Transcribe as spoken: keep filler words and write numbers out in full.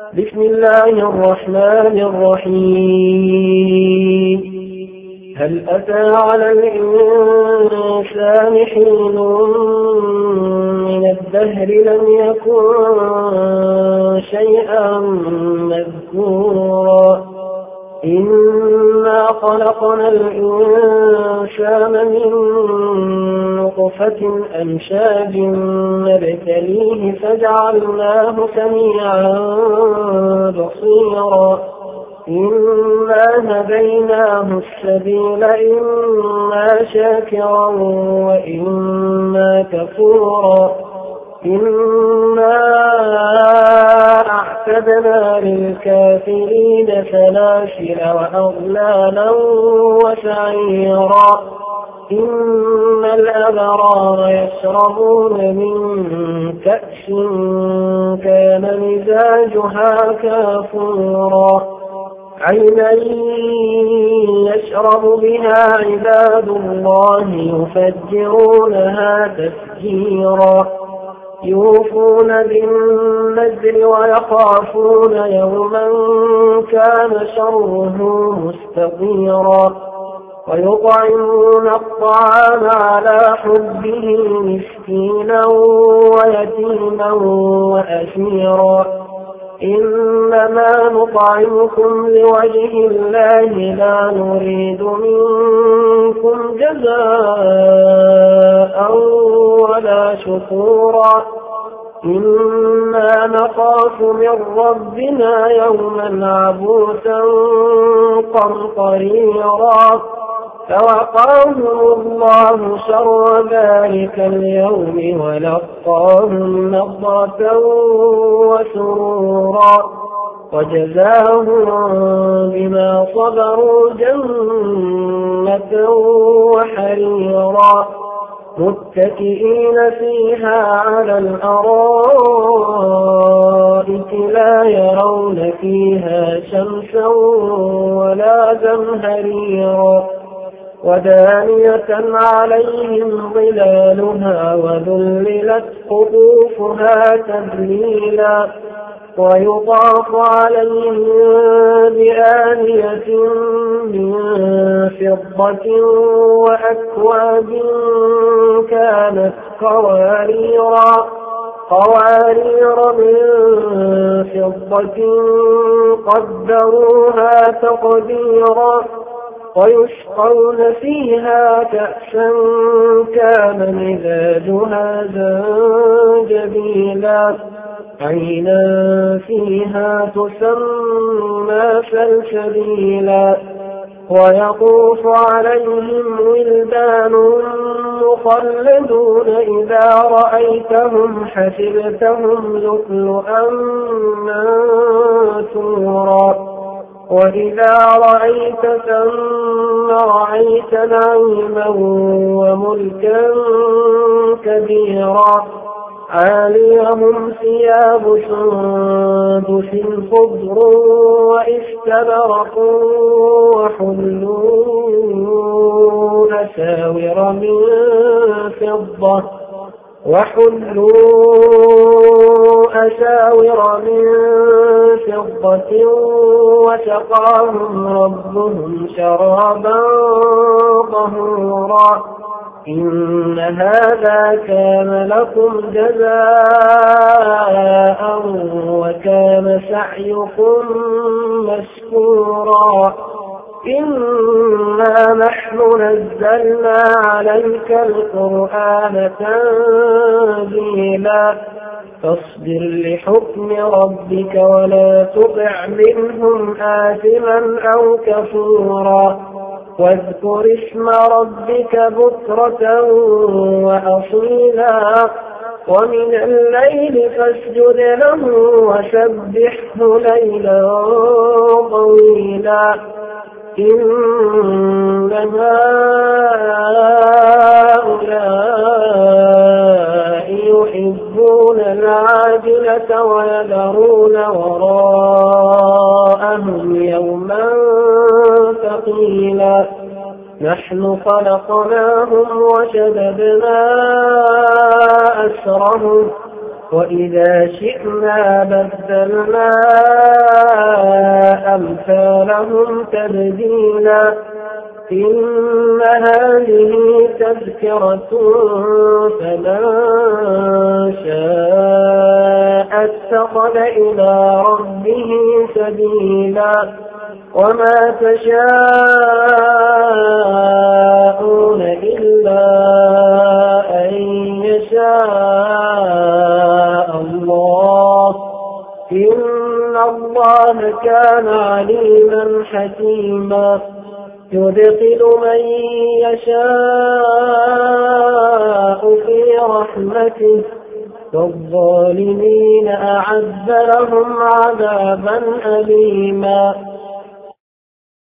بسم الله الرحمن الرحيم. هل أتى على الإنسان حين من الدهر لم يكن شيئا مذكورا إنا خلقنا الإنسان من نطفة أمشاج نبتليه فجعلناه سميعا بصيرا إنا هديناه السبيل إما شاكرا وإما كفورا إنا أعتدنا للكافرين سلاسل وأغلالا وسعيرا إن الأبرار يشربون من كأس كان مزاجها كافورا عينا يشرب بها عباد الله يفجرونها تفجيرا يوفون بالنذر ويخافون يوما كان شره مستطيرا ويطعمون الطعام على حبه مسكينا ويتيما وأسيرا إنما نطعمكم لوجه الله لا نريد منكم جزاء ولا شكورا إنا نخاف من ربنا يوما عبوسا قمطريرا فوقاهم الله شر ذلك اليوم ولقاهم نضرة وسرورا وجزاهم بما صبروا جنة وحريرا متكئين فيها على الأرائك لا يرون فيها شمسا ولا زمهريرا ودانية عليهم ظلالها وذللت قطوفها تذليلا ويطاف عليهم بآنية من فضة وأكواب كانت قواريرا قوارير من فضة قدروها تقديرا ويسقون فيها كأسا كان مزاجها زنجبيلا عينا فيها تسمى سلسبيلا ويطوف عليهم ولدان مخلدون إذا رأيتهم حسبتهم لؤلؤا منثورا وإذا رأيت ثم رأيت نعيما وملكا كبيرا عاليهم ثياب سندس خضر واستبرق وحلوا أساور من فضة وحلوا أساور من فضة وسقاهم ربهم شرابا طهورا إن هذا كان لكم جزاء وكان سعيكم مشكورا إنا نحن نزلنا عليك القرآن تنزيلا فاصبر لحكم ربك ولا تطع منهم آثما أو كفورا واذكر اسم ربك بكرة وأصيلا ومن الليل فاسجد له وسبحه ليلا طويلا إن هؤلاء يحبون العاجلة ويذرون وراءهم يوما ثقيلا نحن خلقناهم وشددنا أسرهم وإذا شئنا بدلنا أمثالهم تبديلا إن هذه تذكرة فمن شاء اتخذ إلى ربه سبيلا وما تشاءون إلا أن يشاء الله إن الله كان عليما حكيما يدخل من يشاء في رحمته والظالمين أعد لهم عذابا أليما